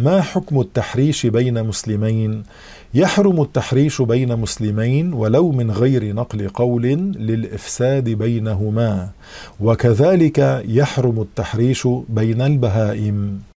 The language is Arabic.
ما حكم التحريش بين مسلمين؟ يحرم التحريش بين مسلمين ولو من غير نقل قول للإفساد بينهما، وكذلك يحرم التحريش بين البهائم.